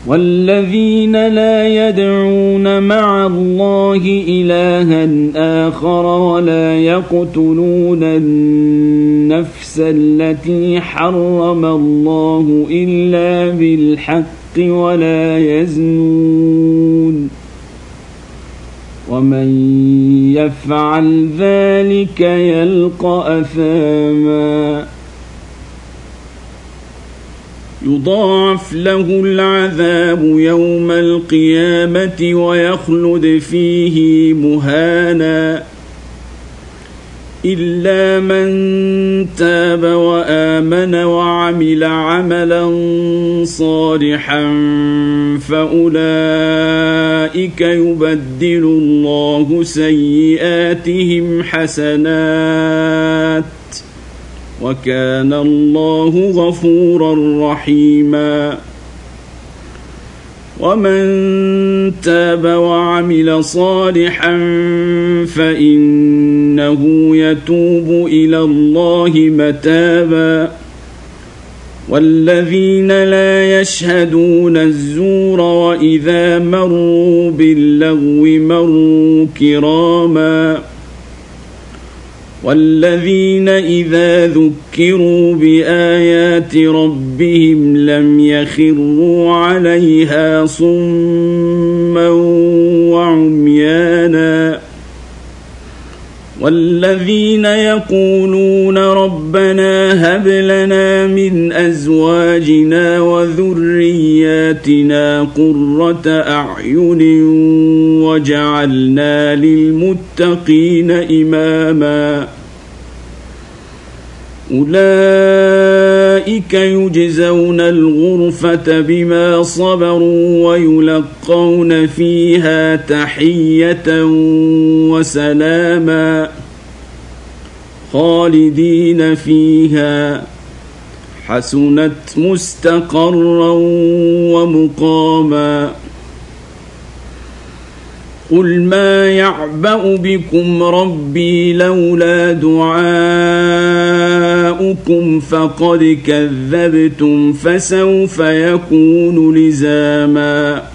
والذين لا يدعون مع الله إلها آخر ولا يقتلون النفس التي حرم الله إلا بالحق ولا يزنون ومن يفعل ذلك يلقى أثاما يضاعف له العذاب يوم القيامة ويخلد فيه مهانا إلا من تاب وآمن وعمل عملا صالحا فأولئك يبدل الله سيئاتهم حسنات وكان الله غفورا رحيما ومن تاب وعمل صالحا فإنه يتوب إلى الله متابا والذين لا يشهدون الزور وإذا مروا باللغو مروا كراما والذين إذا ذكروا بآيات ربهم لم يخروا عليها صما وعميانا والذين يقولون ربنا هب لنا من أزواجنا وذرياتنا قرة أعين وجعلنا للمتقين إماما أولئك يجزون الغرفة بما صبروا ويلقون فيها تحية وسلاما خالدين فيها حسنت مستقرا ومقاما قل ما يعبأ بكم ربي لولا دعاؤكم فقد كذبتم فسوف يكون لزاما